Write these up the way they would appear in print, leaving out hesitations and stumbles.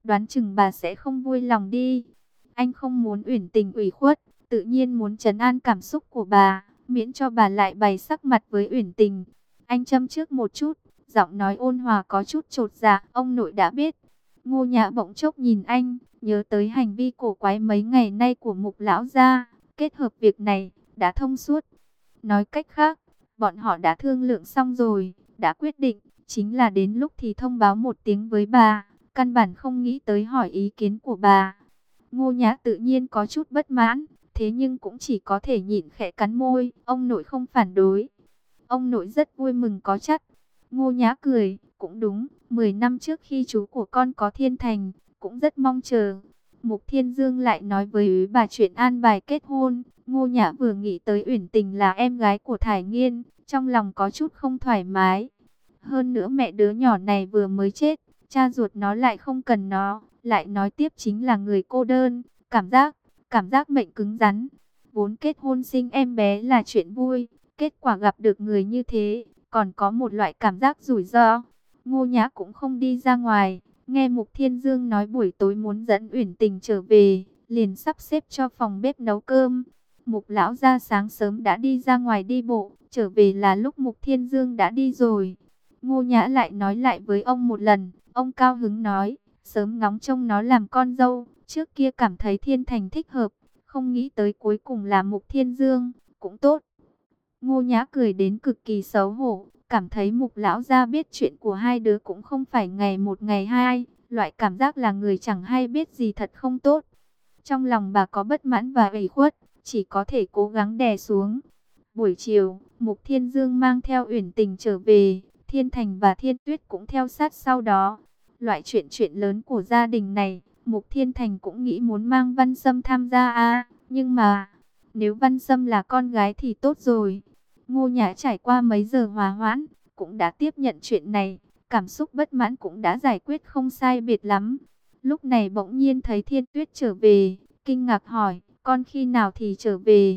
đoán chừng bà sẽ không vui lòng đi. Anh không muốn Uyển Tình ủy khuất, tự nhiên muốn trấn an cảm xúc của bà, miễn cho bà lại bày sắc mặt với Uyển Tình. Anh châm trước một chút, giọng nói ôn hòa có chút chột dạ, ông nội đã biết. Ngô Nhã bỗng chốc nhìn anh, nhớ tới hành vi cổ quái mấy ngày nay của Mục lão gia, kết hợp việc này đã thông suốt. Nói cách khác, bọn họ đã thương lượng xong rồi, đã quyết định, chính là đến lúc thì thông báo một tiếng với bà, căn bản không nghĩ tới hỏi ý kiến của bà. Ngô Nhã tự nhiên có chút bất mãn, thế nhưng cũng chỉ có thể nhịn khẽ cắn môi, ông nội không phản đối. Ông nội rất vui mừng có chắc. Ngô Nhã cười, cũng đúng, 10 năm trước khi chú của con có thiên thành, cũng rất mong chờ. Mục Thiên Dương lại nói với bà chuyện an bài kết hôn. Ngô Nhã vừa nghĩ tới Uyển Tình là em gái của Thải Nghiên, trong lòng có chút không thoải mái. Hơn nữa mẹ đứa nhỏ này vừa mới chết, cha ruột nó lại không cần nó, lại nói tiếp chính là người cô đơn, cảm giác mệnh cứng rắn. Vốn kết hôn sinh em bé là chuyện vui, kết quả gặp được người như thế, còn có một loại cảm giác rủi ro. Ngô Nhã cũng không đi ra ngoài, nghe Mục Thiên Dương nói buổi tối muốn dẫn Uyển Tình trở về, liền sắp xếp cho phòng bếp nấu cơm. Mục lão ra sáng sớm đã đi ra ngoài đi bộ, trở về là lúc Mục Thiên Dương đã đi rồi. Ngô Nhã lại nói lại với ông một lần, ông cao hứng nói, sớm ngóng trông nó làm con dâu, trước kia cảm thấy Thiên Thành thích hợp, không nghĩ tới cuối cùng là Mục Thiên Dương, cũng tốt. Ngô Nhã cười đến cực kỳ xấu hổ, cảm thấy Mục lão gia biết chuyện của hai đứa cũng không phải ngày một ngày hai, loại cảm giác là người chẳng hay biết gì thật không tốt. Trong lòng bà có bất mãn và ủy khuất, chỉ có thể cố gắng đè xuống. Buổi chiều, Mục Thiên Dương mang theo Uyển Tình trở về, Thiên Thành và Thiên Tuyết cũng theo sát sau đó. Loại chuyện lớn của gia đình này, Mục Thiên Thành cũng nghĩ muốn mang Văn Sâm tham gia nhưng mà nếu Văn Sâm là con gái thì tốt rồi. Ngô Nhã trải qua mấy giờ hòa hoãn, cũng đã tiếp nhận chuyện này, cảm xúc bất mãn cũng đã giải quyết không sai biệt lắm. Lúc này bỗng nhiên thấy Thiên Tuyết trở về, kinh ngạc hỏi, con khi nào thì trở về?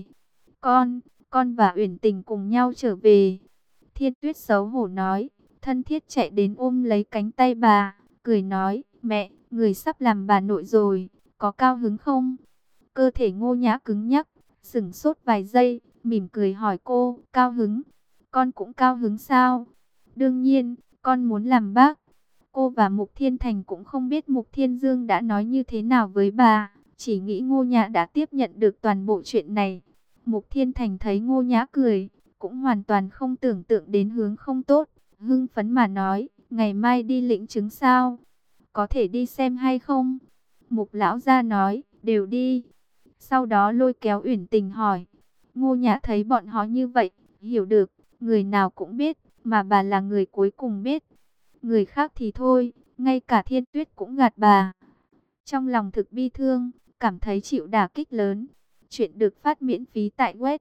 Con và Uyển Tình cùng nhau trở về. Thiên Tuyết xấu hổ nói, thân thiết chạy đến ôm lấy cánh tay bà, cười nói, mẹ, người sắp làm bà nội rồi, có cao hứng không? Cơ thể Ngô Nhã cứng nhắc, sững sốt vài giây, mỉm cười hỏi cô, cao hứng? Con cũng cao hứng sao? Đương nhiên, con muốn làm bác. Cô và Mục Thiên Thành cũng không biết Mục Thiên Dương đã nói như thế nào với bà, chỉ nghĩ Ngô Nhã đã tiếp nhận được toàn bộ chuyện này. Mục Thiên Thành thấy Ngô Nhã cười, cũng hoàn toàn không tưởng tượng đến hướng không tốt, hưng phấn mà nói, ngày mai đi lĩnh chứng sao? Có thể đi xem hay không? Mục lão gia nói, đều đi. Sau đó lôi kéo Uyển Tình hỏi. Ngô Nhã thấy bọn họ như vậy, hiểu được, người nào cũng biết, mà bà là người cuối cùng biết. Người khác thì thôi, ngay cả Thiên Tuyết cũng gạt bà. Trong lòng thực bi thương, cảm thấy chịu đả kích lớn. Chuyện được phát miễn phí tại web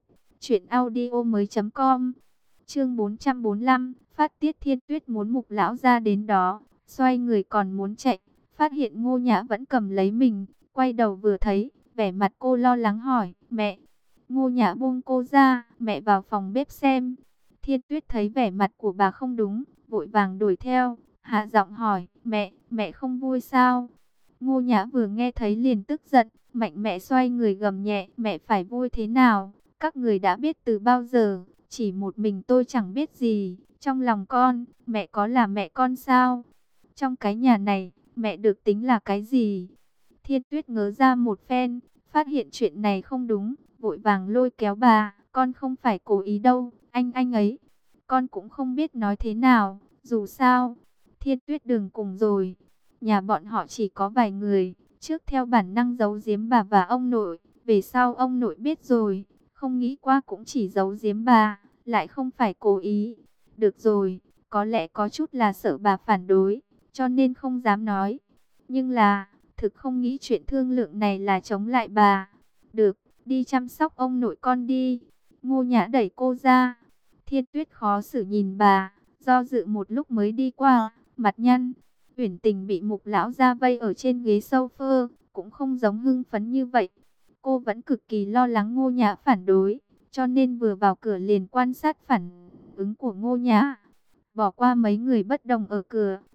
truyệnaudiomoi.com. Chương 445, phát tiết. Thiên Tuyết muốn Mục lão gia đến đó, xoay người còn muốn chạy, phát hiện Ngô Nhã vẫn cầm lấy mình, quay đầu vừa thấy, vẻ mặt cô lo lắng hỏi, mẹ. Ngô Nhã buông cô ra, mẹ vào phòng bếp xem. Thiên Tuyết thấy vẻ mặt của bà không đúng, vội vàng đuổi theo, hạ giọng hỏi, mẹ không vui sao? Ngô Nhã vừa nghe thấy liền tức giận, mạnh mẽ xoay người gầm nhẹ, mẹ phải vui thế nào? Các người đã biết từ bao giờ, chỉ một mình tôi chẳng biết gì, trong lòng con, mẹ có là mẹ con sao? Trong cái nhà này, mẹ được tính là cái gì? Thiên Tuyết ngớ ra một phen, phát hiện chuyện này không đúng, vội vàng lôi kéo bà, con không phải cố ý đâu, anh ấy. Con cũng không biết nói thế nào, dù sao, Thiên Tuyết đừng cùng rồi. Nhà bọn họ chỉ có vài người, trước theo bản năng giấu giếm bà và ông nội, về sau ông nội biết rồi, không nghĩ qua cũng chỉ giấu giếm bà, lại không phải cố ý. Được rồi, có lẽ có chút là sợ bà phản đối, cho nên không dám nói. Nhưng là, thực không nghĩ chuyện thương lượng này là chống lại bà. Được, đi chăm sóc ông nội con đi. Ngô Nhã đẩy cô ra. Thiên Tuyết khó xử nhìn bà, do dự một lúc mới đi qua, mặt nhăn. Uyển Tình bị Mục lão gia vây ở trên ghế sofa, cũng không giống hưng phấn như vậy. Cô vẫn cực kỳ lo lắng Ngô Nhã phản đối, cho nên vừa vào cửa liền quan sát phản ứng của Ngô Nhã. Bỏ qua mấy người bất đồng ở cửa,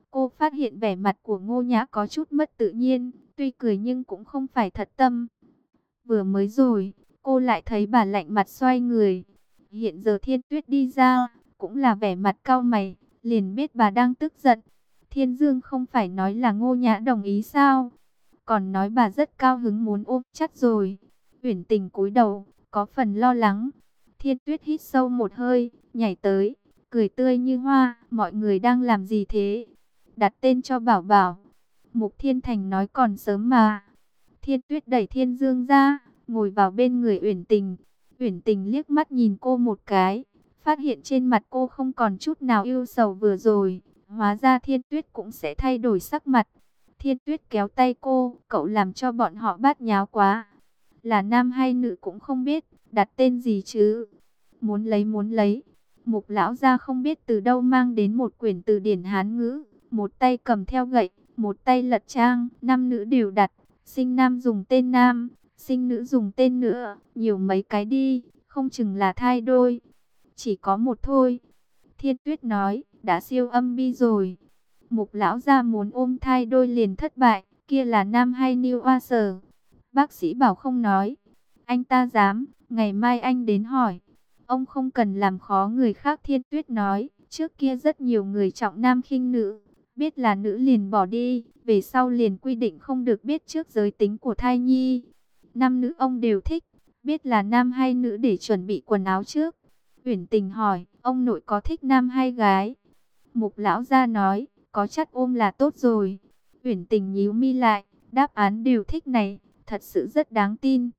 Cô phát hiện vẻ mặt của Ngô Nhã có chút mất tự nhiên, tuy cười nhưng cũng không phải thật tâm. Vừa mới rồi, cô lại thấy bà lạnh mặt xoay người. Hiện giờ Thiên Tuyết đi ra, cũng là vẻ mặt cau mày, liền biết bà đang tức giận. Thiên Dương không phải nói là Ngô Nhã đồng ý sao? Còn nói bà rất cao hứng muốn ôm chặt rồi. Uyển Tình cúi đầu, có phần lo lắng. Thiên Tuyết hít sâu một hơi, nhảy tới, cười tươi như hoa. Mọi người đang làm gì thế? Đặt tên cho Bảo Bảo. Mục Thiên Thành nói còn sớm mà. Thiên Tuyết đẩy Thiên Dương ra, ngồi vào bên người Uyển Tình. Uyển Tình liếc mắt nhìn cô một cái, phát hiện trên mặt cô không còn chút nào ưu sầu vừa rồi. Hóa ra Thiên Tuyết cũng sẽ thay đổi sắc mặt. Thiên Tuyết kéo tay cô, cậu làm cho bọn họ bát nháo quá. Là nam hay nữ cũng không biết, đặt tên gì chứ? Muốn lấy muốn lấy. Mục lão gia không biết từ đâu mang đến một quyển từ điển Hán ngữ, một tay cầm theo gậy, một tay lật trang, nam nữ đều đặt. Sinh nam dùng tên nam, sinh nữ dùng tên nữa, nhiều mấy cái đi, không chừng là thai đôi. Chỉ có một thôi. Thiên Tuyết nói, đã siêu âm bi rồi. Mục lão gia muốn ôm thai đôi liền thất bại, kia là nam hay new oa sở. Bác sĩ bảo không nói. Anh ta dám, ngày mai anh đến hỏi. Ông không cần làm khó người khác. Thiên Tuyết nói, trước kia rất nhiều người trọng nam khinh nữ, biết là nữ liền bỏ đi, về sau liền quy định không được biết trước giới tính của thai nhi. Nam nữ ông đều thích, biết là nam hay nữ để chuẩn bị quần áo trước. Uyển Tình hỏi, ông nội có thích nam hay gái? Mục lão gia nói, có chắc ôm là tốt rồi. Uyển Tình nhíu mi lại, đáp án đều thích này, thật sự rất đáng tin.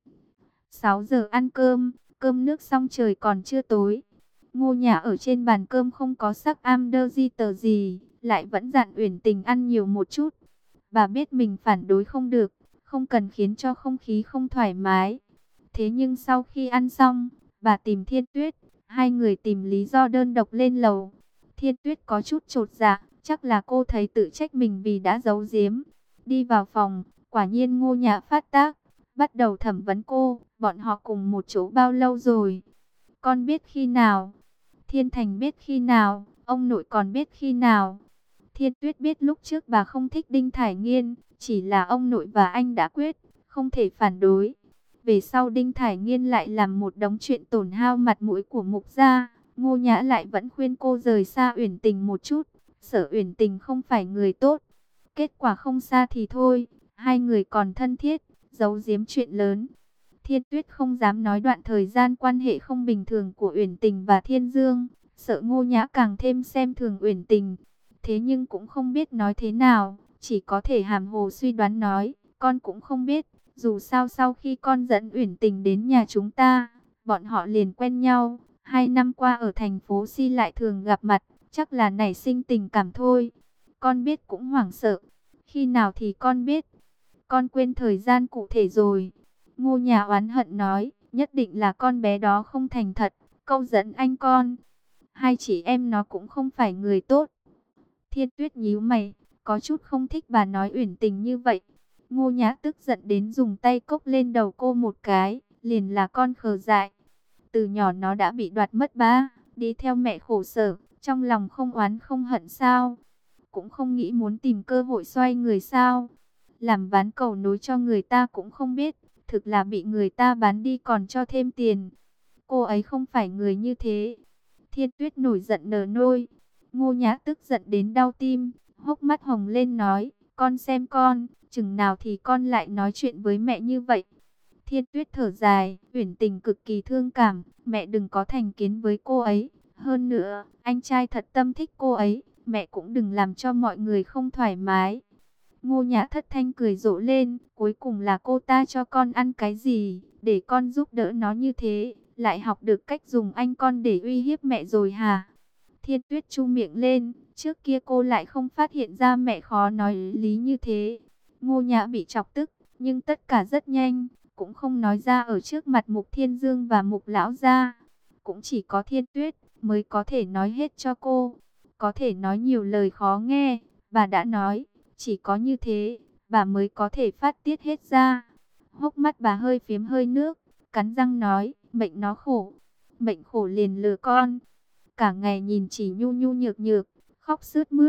6 giờ ăn cơm, cơm nước xong trời còn chưa tối. Ngô Nhã ở trên bàn cơm không có sắc am đơ di tờ gì, lại vẫn dặn Uyển Tình ăn nhiều một chút. Bà biết mình phản đối không được, không cần khiến cho không khí không thoải mái. Thế nhưng sau khi ăn xong, bà tìm Thiên Tuyết, hai người tìm lý do đơn độc lên lầu. Thiên Tuyết có chút chột dạ, chắc là cô thấy tự trách mình vì đã giấu giếm. Đi vào phòng, quả nhiên Ngô Nhã phát tác, bắt đầu thẩm vấn cô, bọn họ cùng một chỗ bao lâu rồi? Con biết khi nào? Thiên Thành biết khi nào? Ông nội còn biết khi nào? Thiên Tuyết biết lúc trước bà không thích Đinh Thải Nghiên, chỉ là ông nội và anh đã quyết, không thể phản đối. Về sau Đinh Thải Nghiên lại làm một đống chuyện tổn hao mặt mũi của Mục gia, Ngô Nhã lại vẫn khuyên cô rời xa Uyển Tình một chút, sợ Uyển Tình không phải người tốt. Kết quả không xa thì thôi, hai người còn thân thiết, giấu giếm chuyện lớn. Thiên Tuyết không dám nói đoạn thời gian quan hệ không bình thường của Uyển Tình và Thiên Dương, sợ Ngô Nhã càng thêm xem thường Uyển Tình. Thế nhưng cũng không biết nói thế nào, chỉ có thể hàm hồ suy đoán nói, con cũng không biết, dù sao sau khi con dẫn Uyển Tình đến nhà chúng ta, bọn họ liền quen nhau, 2 năm qua ở thành phố Si lại thường gặp mặt, chắc là nảy sinh tình cảm thôi. Con biết cũng hoảng sợ, khi nào thì con biết, con quên thời gian cụ thể rồi. Ngô Nhã oán hận nói, nhất định là con bé đó không thành thật, câu dẫn anh con. Hai chị em nó cũng không phải người tốt. Thiên Tuyết nhíu mày, có chút không thích bà nói Uyển Tình như vậy. Ngô Nhã tức giận đến dùng tay cốc lên đầu cô một cái, liền là con khờ dại. Từ nhỏ nó đã bị đoạt mất ba, đi theo mẹ khổ sở, trong lòng không oán không hận sao? Cũng không nghĩ muốn tìm cơ hội xoay người sao? Làm ván cầu nối cho người ta cũng không biết, thực là bị người ta bán đi còn cho thêm tiền. Cô ấy không phải người như thế. Thiên Tuyết nổi giận nở nôi. Ngô Nhã tức giận đến đau tim, hốc mắt hồng lên nói, con xem con, chừng nào thì con lại nói chuyện với mẹ như vậy. Thiên Tuyết thở dài, Uyển Tình cực kỳ thương cảm, mẹ đừng có thành kiến với cô ấy. Hơn nữa, anh trai thật tâm thích cô ấy, mẹ cũng đừng làm cho mọi người không thoải mái. Ngô Nhã thất thanh cười rộ lên, cuối cùng là cô ta cho con ăn cái gì, để con giúp đỡ nó như thế, lại học được cách dùng anh con để uy hiếp mẹ rồi hả? Thiên Tuyết chu miệng lên, trước kia cô lại không phát hiện ra mẹ khó nói lý như thế. Ngô Nhã bị chọc tức, nhưng tất cả rất nhanh, cũng không nói ra ở trước mặt Mục Thiên Dương và Mục Lão gia. Cũng chỉ có Thiên Tuyết mới có thể nói hết cho cô, có thể nói nhiều lời khó nghe, bà đã nói, chỉ có như thế, bà mới có thể phát tiết hết ra. Hốc mắt bà hơi phiếm hơi nước, cắn răng nói, mệnh nó khổ, mệnh khổ liền lừa con. Cả ngày nhìn chỉ nhu nhu nhược nhược, khóc sướt mướt,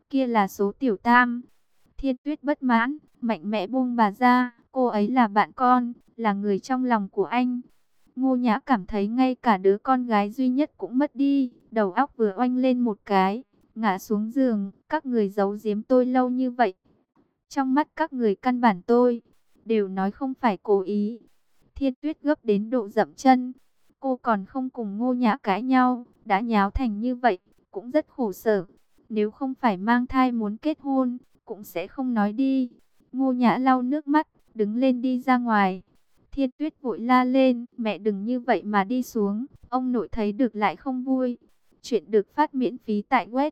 kia là số tiểu tam. Thiên Tuyết bất mãn, mạnh mẽ buông bà ra, cô ấy là bạn con, là người trong lòng của anh. Ngô Nhã cảm thấy ngay cả đứa con gái duy nhất cũng mất đi, đầu óc vừa oanh lên một cái, ngã xuống giường. Các người giấu giếm tôi lâu như vậy, trong mắt các người căn bản tôi đều nói không phải cố ý. Thiên Tuyết gấp đến độ dậm chân, cô còn không cùng Ngô Nhã cãi nhau, đã nháo thành như vậy, cũng rất khổ sở. Nếu không phải mang thai muốn kết hôn, cũng sẽ không nói đi. Ngô Nhã lau nước mắt, đứng lên đi ra ngoài. Thiên Tuyết vội la lên, mẹ đừng như vậy mà đi xuống, ông nội thấy được lại không vui. Chuyện được phát miễn phí tại web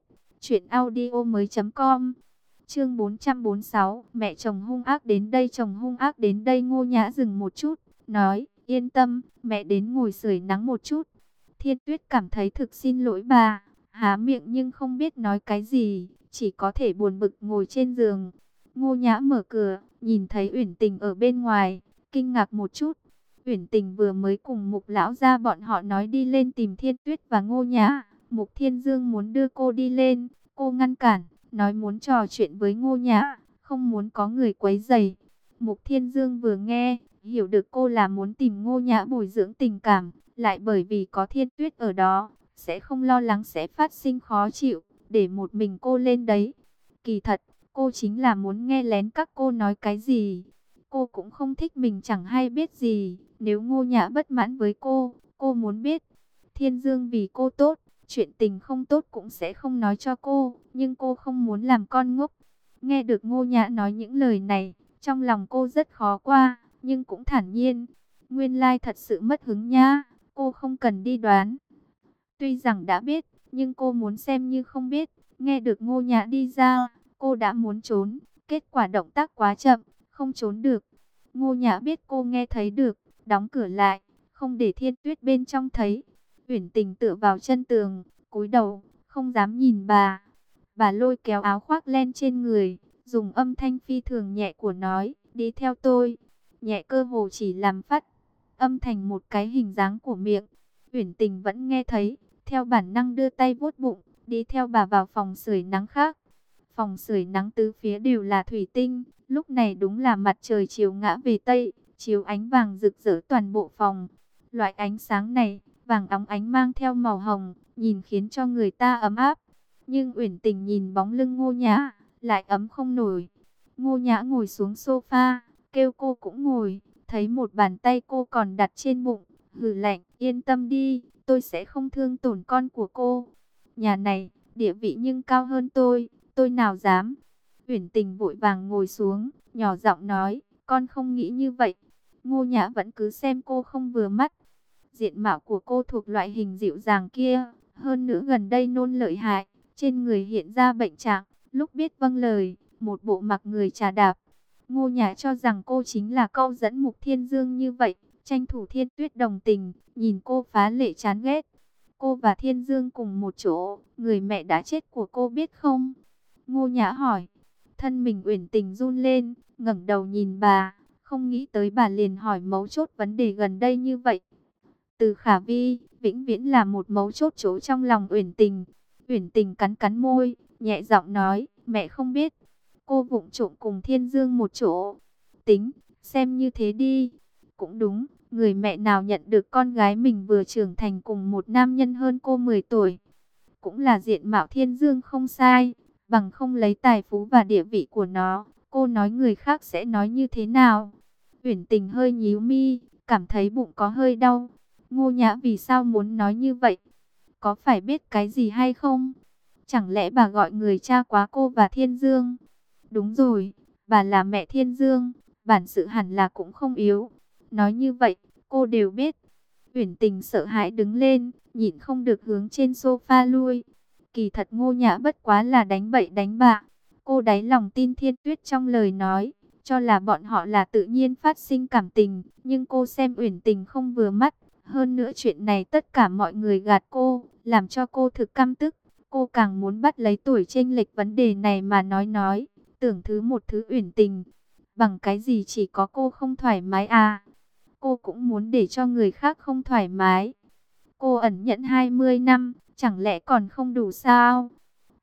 truyệnaudiomoi.com. Chương 446, mẹ chồng hung ác đến đây, chồng hung ác đến đây. Ngô Nhã dừng một chút, nói, yên tâm, mẹ đến ngồi sưởi nắng một chút. Thiên Tuyết cảm thấy thực xin lỗi bà, há miệng nhưng không biết nói cái gì, chỉ có thể buồn bực ngồi trên giường. Ngô Nhã mở cửa, nhìn thấy Uyển Tình ở bên ngoài, kinh ngạc một chút. Uyển Tình vừa mới cùng Mục lão gia bọn họ nói đi lên tìm Thiên Tuyết và Ngô Nhã. Mục Thiên Dương muốn đưa cô đi lên, cô ngăn cản, nói muốn trò chuyện với Ngô Nhã, không muốn có người quấy rầy. Mục Thiên Dương vừa nghe, hiểu được cô là muốn tìm Ngô Nhã bồi dưỡng tình cảm, lại bởi vì có Thiên Tuyết ở đó, sẽ không lo lắng sẽ phát sinh khó chịu, để một mình cô lên đấy. Kỳ thật, cô chính là muốn nghe lén các cô nói cái gì. Cô cũng không thích mình chẳng hay biết gì, nếu Ngô Nhã bất mãn với cô muốn biết. Thiên Dương vì cô tốt, chuyện tình không tốt cũng sẽ không nói cho cô, nhưng cô không muốn làm con ngốc. Nghe được Ngô Nhã nói những lời này, trong lòng cô rất khó qua, nhưng cũng thản nhiên. Nguyên lai thật sự mất hứng nha, cô không cần đi đoán. Tuy rằng đã biết, nhưng cô muốn xem như không biết. Nghe được Ngô Nhã đi ra, cô đã muốn trốn, kết quả động tác quá chậm, không trốn được. Ngô Nhã biết cô nghe thấy được, đóng cửa lại, không để Thiên Tuyết bên trong thấy. Uyển Tình tựa vào chân tường, cúi đầu, không dám nhìn bà. Bà lôi kéo áo khoác len trên người, dùng âm thanh phi thường nhẹ của nói, đi theo tôi. Nhẹ cơ hồ chỉ làm phát âm thành một cái hình dáng của miệng. Uyển Tình vẫn nghe thấy, theo bản năng đưa tay vuốt bụng, đi theo bà vào phòng sưởi nắng khác. Phòng sưởi nắng tứ phía đều là thủy tinh, lúc này đúng là mặt trời chiều ngã về tây, chiếu ánh vàng rực rỡ toàn bộ phòng. Loại ánh sáng này, vàng óng ánh mang theo màu hồng, nhìn khiến cho người ta ấm áp. Nhưng Uyển Tình nhìn bóng lưng Ngô Nhã, lại ấm không nổi. Ngô Nhã ngồi xuống sofa, kêu cô cũng ngồi, thấy một bàn tay cô còn đặt trên bụng, hừ lạnh, yên tâm đi, tôi sẽ không thương tổn con của cô. Nhà này, địa vị nhưng cao hơn tôi nào dám. Uyển Tình vội vàng ngồi xuống, nhỏ giọng nói, con không nghĩ như vậy. Ngô Nhã vẫn cứ xem cô không vừa mắt. Diện mạo của cô thuộc loại hình dịu dàng kia, hơn nữa gần đây nôn lợi hại, trên người hiện ra bệnh trạng, lúc biết vâng lời, một bộ mặc người trà đạp. Ngô Nhã cho rằng cô chính là câu dẫn Mục Thiên Dương như vậy, tranh thủ Thiên Tuyết đồng tình, nhìn cô phá lệ chán ghét. Cô và Thiên Dương cùng một chỗ, người mẹ đã chết của cô biết không? Ngô Nhã hỏi. Thân mình Uyển Tình run lên, ngẩng đầu nhìn bà, không nghĩ tới bà liền hỏi mấu chốt vấn đề gần đây như vậy. Từ Khả Vi, vĩnh viễn là một mấu chốt chỗ trong lòng Uyển Tình. Uyển Tình cắn cắn môi, nhẹ giọng nói, mẹ không biết. Cô vụng trộm cùng Thiên Dương một chỗ. Tính, xem như thế đi. Cũng đúng, người mẹ nào nhận được con gái mình vừa trưởng thành cùng một nam nhân hơn cô 10 tuổi. Cũng là diện mạo Thiên Dương không sai, bằng không lấy tài phú và địa vị của nó, cô nói người khác sẽ nói như thế nào? Uyển Tình hơi nhíu mi, cảm thấy bụng có hơi đau. Ngô Nhã vì sao muốn nói như vậy? Có phải biết cái gì hay không? Chẳng lẽ bà gọi người cha quá cô và Thiên Dương? Đúng rồi, bà là mẹ Thiên Dương, bản sự hẳn là cũng không yếu. Nói như vậy, cô đều biết. Uyển Tình sợ hãi đứng lên, nhịn không được hướng trên sofa lui. Kỳ thật Ngô Nhã bất quá là đánh bậy đánh bạ. Cô đáy lòng tin Thiên Tuyết trong lời nói, cho là bọn họ là tự nhiên phát sinh cảm tình. Nhưng cô xem Uyển Tình không vừa mắt. Hơn nữa chuyện này tất cả mọi người gạt cô, làm cho cô thực căm tức. Cô càng muốn bắt lấy tuổi chênh lệch vấn đề này mà nói. Tưởng thứ một thứ Uyển Tình. Bằng cái gì chỉ có cô không thoải mái à? Cô cũng muốn để cho người khác không thoải mái. Cô ẩn nhẫn 20 năm, chẳng lẽ còn không đủ sao?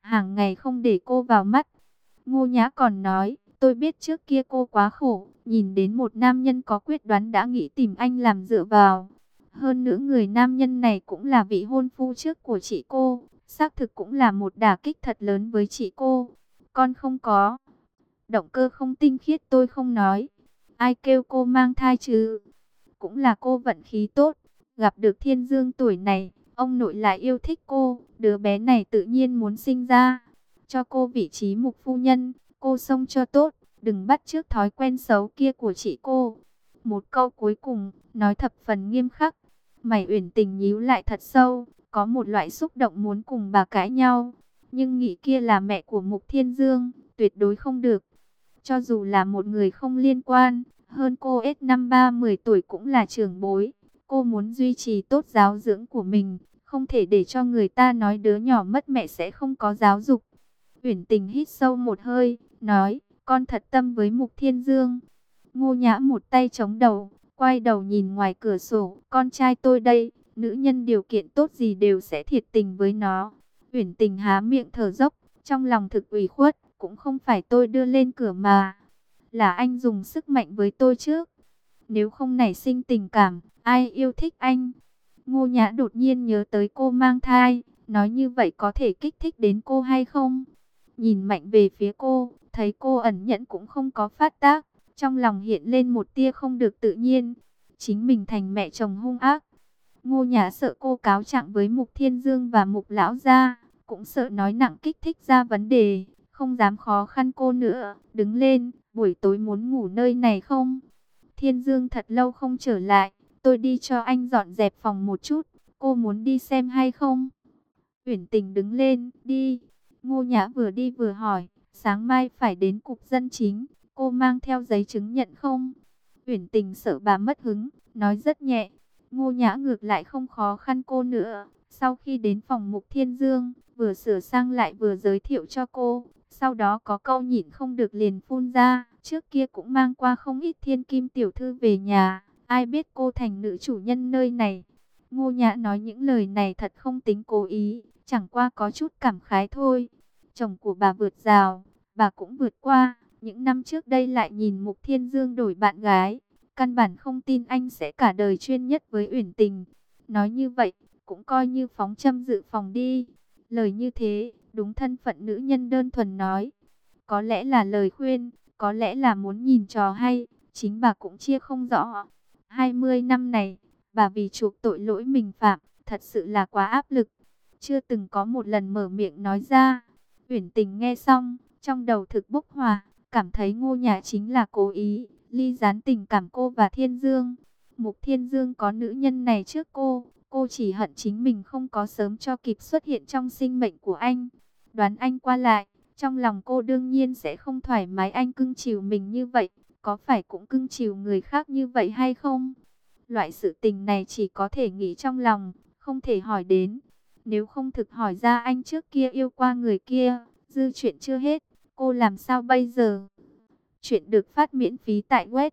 hàng ngày không để cô vào mắt. Ngô Nhã còn nói, tôi biết trước kia cô quá khổ, nhìn đến một nam nhân có quyết đoán đã nghĩ tìm anh làm dựa vào. Hơn nữa người nam nhân này cũng là vị hôn phu trước của chị cô, xác thực cũng là một đả kích thật lớn với chị cô. Con không có động cơ không tinh khiết tôi không nói. Ai kêu cô mang thai chứ? Cũng là cô vận khí tốt, gặp được Thiên Dương tuổi này, ông nội lại yêu thích cô, đứa bé này tự nhiên muốn sinh ra. Cho cô vị trí mục phu nhân, cô xông cho tốt, đừng bắt chước thói quen xấu kia của chị cô. Một câu cuối cùng, nói thập phần nghiêm khắc. Mày Uyển Tình nhíu lại thật sâu, có một loại xúc động muốn cùng bà cãi nhau. Nhưng nghĩ kia là mẹ của Mục Thiên Dương, tuyệt đối không được. Cho dù là một người không liên quan, hơn cô ít năm 30 tuổi cũng là trưởng bối. Cô muốn duy trì tốt giáo dưỡng của mình, không thể để cho người ta nói đứa nhỏ mất mẹ sẽ không có giáo dục. Uyển Tình hít sâu một hơi, nói, con thật tâm với Mục Thiên Dương. Ngô Nhã một tay chống đầu, quay đầu nhìn ngoài cửa sổ, con trai tôi đây, nữ nhân điều kiện tốt gì đều sẽ thiệt tình với nó. Uyển Tình há miệng thở dốc, trong lòng thực ủy khuất, cũng không phải tôi đưa lên cửa mà, là anh dùng sức mạnh với tôi trước. Nếu không nảy sinh tình cảm, ai yêu thích anh? Ngô Nhã đột nhiên nhớ tới cô mang thai, nói như vậy có thể kích thích đến cô hay không? Nhìn mạnh về phía cô, thấy cô ẩn nhẫn cũng không có phát tác, trong lòng hiện lên một tia không được tự nhiên. Chính mình thành mẹ chồng hung ác. Ngô Nhã sợ cô cáo trạng với Mục Thiên Dương và Mục Lão gia, cũng sợ nói nặng kích thích ra vấn đề, không dám khó khăn cô nữa. Đứng lên, buổi tối muốn ngủ nơi này không? Thiên Dương thật lâu không trở lại, tôi đi cho anh dọn dẹp phòng một chút, cô muốn đi xem hay không? Uyển Tình đứng lên, đi. Ngô Nhã vừa đi vừa hỏi, sáng mai phải đến cục dân chính, cô mang theo giấy chứng nhận không? Uyển Tình sợ bà mất hứng, nói rất nhẹ. Ngô Nhã ngược lại không khó khăn cô nữa. Sau khi đến phòng Mục Thiên Dương, vừa sửa sang lại vừa giới thiệu cho cô. Sau đó có câu nhịn không được liền phun ra. Trước kia cũng mang qua không ít thiên kim tiểu thư về nhà. Ai biết cô thành nữ chủ nhân nơi này. Ngô Nhã nói những lời này thật không tính cố ý, chẳng qua có chút cảm khái thôi. Chồng của bà vượt rào, bà cũng vượt qua. Những năm trước đây lại nhìn Mục Thiên Dương đổi bạn gái. Căn bản không tin anh sẽ cả đời chuyên nhất với Uyển Tình. Nói như vậy, cũng coi như phóng châm dự phòng đi. Lời như thế, đúng thân phận nữ nhân đơn thuần nói. Có lẽ là lời khuyên, có lẽ là muốn nhìn trò hay, chính bà cũng chia không rõ. 20 năm này, bà vì chuộc tội lỗi mình phạm, thật sự là quá áp lực. Chưa từng có một lần mở miệng nói ra. Uyển Tình nghe xong, trong đầu thực bốc hỏa, cảm thấy Ngô Nhã chính là cố ý ly gián tình cảm cô và Thiên Dương. Mục Thiên Dương có nữ nhân này trước cô chỉ hận chính mình không có sớm cho kịp xuất hiện trong sinh mệnh của anh. Đoán anh qua lại, trong lòng cô đương nhiên sẽ không thoải mái anh cưng chiều mình như vậy, có phải cũng cưng chiều người khác như vậy hay không? Loại sự tình này chỉ có thể nghĩ trong lòng, không thể hỏi đến. Nếu không thực hỏi ra anh trước kia yêu qua người kia, dư chuyện chưa hết, cô làm sao bây giờ? Chuyện được phát miễn phí tại web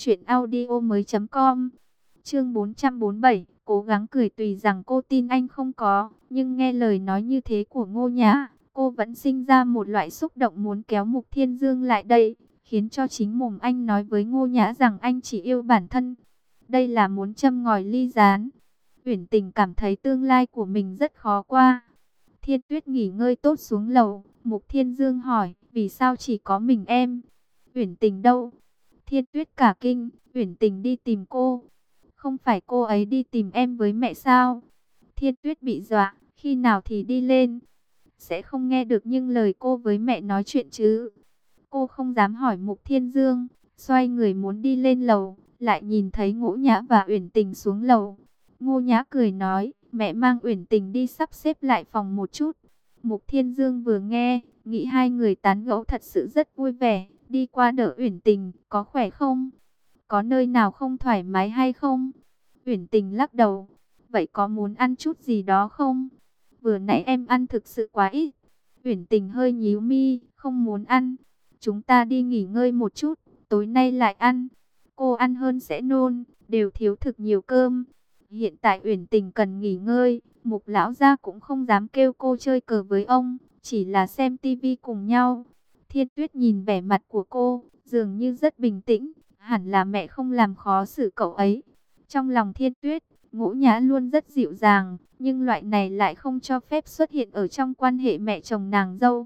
truyệnaudiomoi.com. Chương 447, cố gắng cười tùy rằng cô tin anh không có, nhưng nghe lời nói như thế của Ngô Nhã, cô vẫn sinh ra một loại xúc động muốn kéo Mục Thiên Dương lại đây, khiến cho chính mồm anh nói với Ngô Nhã rằng anh chỉ yêu bản thân. Đây là muốn châm ngòi ly gián. Uyển Tình cảm thấy tương lai của mình rất khó qua. Thiên Tuyết nghỉ ngơi tốt xuống lầu, Mục Thiên Dương hỏi, vì sao chỉ có mình em? Uyển Tình đâu? Thiên Tuyết cả kinh, Uyển Tình đi tìm cô. Không phải cô ấy đi tìm em với mẹ sao? Thiên Tuyết bị dọa, khi nào thì đi lên? Sẽ không nghe được nhưng lời cô với mẹ nói chuyện chứ. Cô không dám hỏi Mục Thiên Dương, xoay người muốn đi lên lầu, lại nhìn thấy Ngũ Nhã và Uyển Tình xuống lầu. Ngô Nhã cười nói, mẹ mang Uyển Tình đi sắp xếp lại phòng một chút. Mục Thiên Dương vừa nghe, nghĩ hai người tán gẫu thật sự rất vui vẻ, đi qua đỡ Uyển Tình, có khỏe không? Có nơi nào không thoải mái hay không? Uyển Tình lắc đầu, vậy có muốn ăn chút gì đó không? Vừa nãy em ăn thực sự quá ít. Uyển Tình hơi nhíu mi, không muốn ăn. Chúng ta đi nghỉ ngơi một chút, tối nay lại ăn. Cô ăn hơn sẽ nôn, đều thiếu thực nhiều cơm. Hiện tại Uyển Tình cần nghỉ ngơi, Mục lão gia cũng không dám kêu cô chơi cờ với ông, chỉ là xem tivi cùng nhau. Thiên Tuyết nhìn vẻ mặt của cô, dường như rất bình tĩnh, hẳn là mẹ không làm khó xử cậu ấy. Trong lòng Thiên Tuyết, Ngũ Nhã luôn rất dịu dàng, nhưng loại này lại không cho phép xuất hiện ở trong quan hệ mẹ chồng nàng dâu.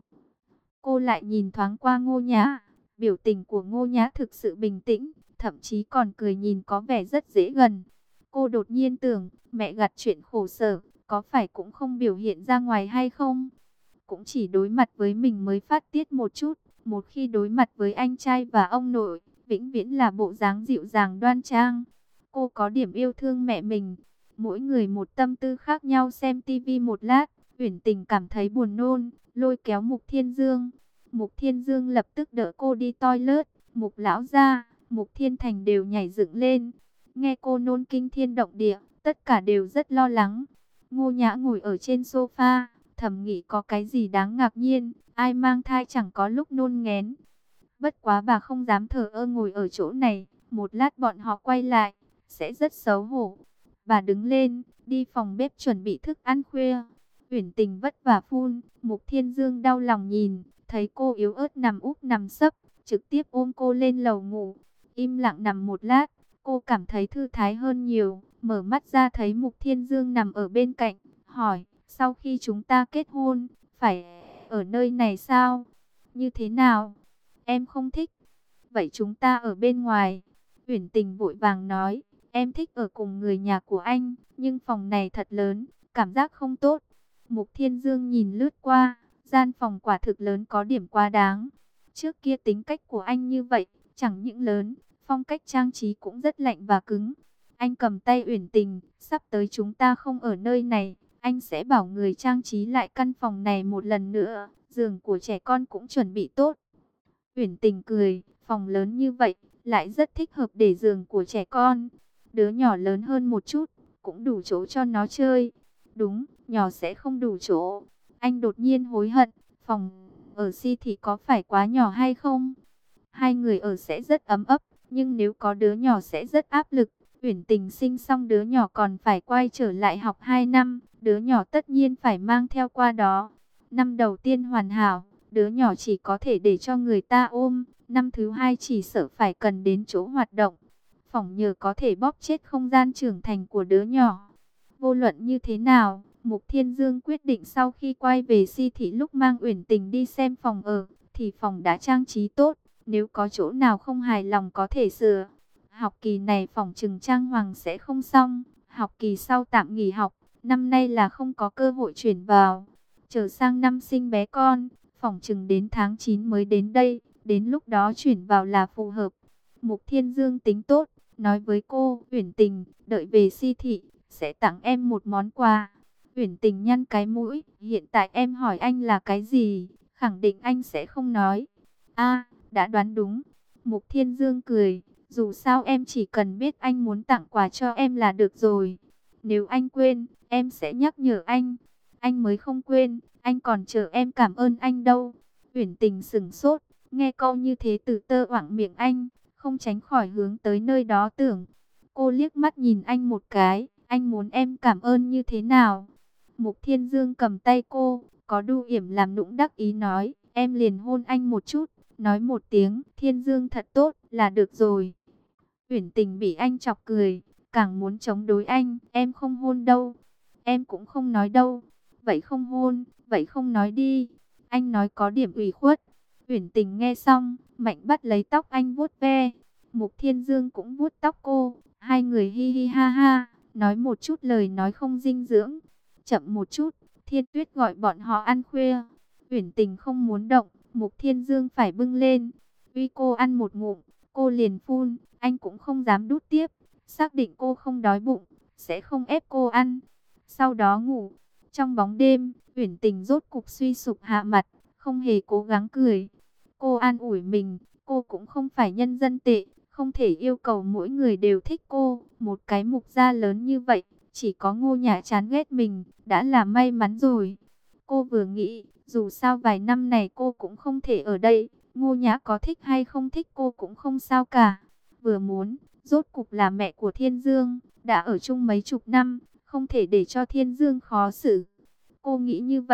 Cô lại nhìn thoáng qua Ngô Nhã, biểu tình của Ngô Nhã thực sự bình tĩnh, thậm chí còn cười nhìn có vẻ rất dễ gần. Cô đột nhiên tưởng, mẹ gặt chuyện khổ sở, có phải cũng không biểu hiện ra ngoài hay không? Cũng chỉ đối mặt với mình mới phát tiết một chút, một khi đối mặt với anh trai và ông nội, vĩnh viễn là bộ dáng dịu dàng đoan trang. Cô có điểm yêu thương mẹ mình. Mỗi người một tâm tư khác nhau. Xem tivi một lát, Uyển Tình cảm thấy buồn nôn, lôi kéo Mục Thiên Dương. Mục Thiên Dương lập tức đỡ cô đi toilet. Mục lão gia, Mục Thiên Thành đều nhảy dựng lên. Nghe cô nôn kinh thiên động địa, tất cả đều rất lo lắng. Ngô Nhã ngồi ở trên sofa, thầm nghĩ có cái gì đáng ngạc nhiên, ai mang thai chẳng có lúc nôn nghén. Bất quá bà không dám thờ ơ ngồi ở chỗ này, một lát bọn họ quay lại, sẽ rất xấu hổ. Bà đứng lên, đi phòng bếp chuẩn bị thức ăn khuya. Uyển Tình vất vả phun, Mục Thiên Dương đau lòng nhìn, thấy cô yếu ớt nằm úp nằm sấp, trực tiếp ôm cô lên lầu ngủ. Im lặng nằm một lát, cô cảm thấy thư thái hơn nhiều, mở mắt ra thấy Mục Thiên Dương nằm ở bên cạnh, hỏi, sau khi chúng ta kết hôn, phải ở nơi này sao? Như thế nào? Em không thích. Vậy chúng ta ở bên ngoài. Uyển Tình vội vàng nói, em thích ở cùng người nhà của anh, nhưng phòng này thật lớn, cảm giác không tốt. Mục Thiên Dương nhìn lướt qua, gian phòng quả thực lớn có điểm quá đáng. Trước kia tính cách của anh như vậy, chẳng những lớn, phong cách trang trí cũng rất lạnh và cứng. Anh cầm tay Uyển Tình, sắp tới chúng ta không ở nơi này, anh sẽ bảo người trang trí lại căn phòng này một lần nữa, giường của trẻ con cũng chuẩn bị tốt. Uyển Tình cười, phòng lớn như vậy, lại rất thích hợp để giường của trẻ con. Đứa nhỏ lớn hơn một chút, cũng đủ chỗ cho nó chơi. Đúng, nhỏ sẽ không đủ chỗ. Anh đột nhiên hối hận, phòng ở Si thì có phải quá nhỏ hay không? Hai người ở sẽ rất ấm ấp, nhưng nếu có đứa nhỏ sẽ rất áp lực. Uyển Tình sinh xong đứa nhỏ còn phải quay trở lại học 2 năm, đứa nhỏ tất nhiên phải mang theo qua đó. Năm đầu tiên hoàn hảo, đứa nhỏ chỉ có thể để cho người ta ôm, năm thứ hai chỉ sợ phải cần đến chỗ hoạt động. Phỏng nhờ có thể bóp chết không gian trưởng thành của đứa nhỏ. Vô luận như thế nào, Mục Thiên Dương quyết định sau khi quay về Si thị lúc mang Uyển Tình đi xem phòng ở, thì phòng đã trang trí tốt, nếu có chỗ nào không hài lòng có thể sửa. Học kỳ này phỏng chừng trang hoàng sẽ không xong, học kỳ sau tạm nghỉ học, năm nay là không có cơ hội chuyển vào. Chờ sang năm sinh bé con, phỏng chừng đến tháng 9 mới đến đây, đến lúc đó chuyển vào là phù hợp. Mục Thiên Dương tính tốt, nói với cô, Uyển Tình, đợi về Si thị, sẽ tặng em một món quà. Uyển Tình nhăn cái mũi, hiện tại em hỏi anh là cái gì, khẳng định anh sẽ không nói. A, đã đoán đúng. Mục Thiên Dương cười, dù sao em chỉ cần biết anh muốn tặng quà cho em là được rồi. Nếu anh quên, em sẽ nhắc nhở anh. Anh mới không quên, anh còn chờ em cảm ơn anh đâu. Uyển Tình sững sốt, nghe câu như thế từ tơ oảng miệng anh, không tránh khỏi hướng tới nơi đó tưởng. Cô liếc mắt nhìn anh một cái, anh muốn em cảm ơn như thế nào? Mục Thiên Dương cầm tay cô, có đu yểm làm nũng đắc ý nói, em liền hôn anh một chút, nói một tiếng, Thiên Dương thật tốt, là được rồi. Uyển Tình bị anh chọc cười, càng muốn chống đối anh, em không hôn đâu, em cũng không nói đâu, vậy không hôn, vậy không nói đi. Anh nói có điểm ủy khuất. Uyển Tình nghe xong, mạnh bắt lấy tóc anh vuốt ve. Mục Thiên Dương cũng vuốt tóc cô, hai người hi hi ha ha, nói một chút lời nói không dinh dưỡng. Chậm một chút, Thiên Tuyết gọi bọn họ ăn khuya. Uyển Tình không muốn động, Mục Thiên Dương phải bưng lên. Uy cô ăn một ngụm, cô liền phun, anh cũng không dám đút tiếp. Xác định cô không đói bụng, sẽ không ép cô ăn. Sau đó ngủ. Trong bóng đêm, Uyển Tình rốt cục suy sụp hạ mặt, không hề cố gắng cười. Cô an ủi mình, cô cũng không phải nhân dân tệ, không thể yêu cầu mỗi người đều thích cô. Một cái Mục gia lớn như vậy, chỉ có Ngô Nhã chán ghét mình, đã là may mắn rồi. Cô vừa nghĩ, dù sao vài năm này cô cũng không thể ở đây, Ngô Nhã có thích hay không thích cô cũng không sao cả. Vừa muốn, rốt cục là mẹ của Thiên Dương, đã ở chung mấy chục năm, không thể để cho Thiên Dương khó xử. Cô nghĩ như vậy,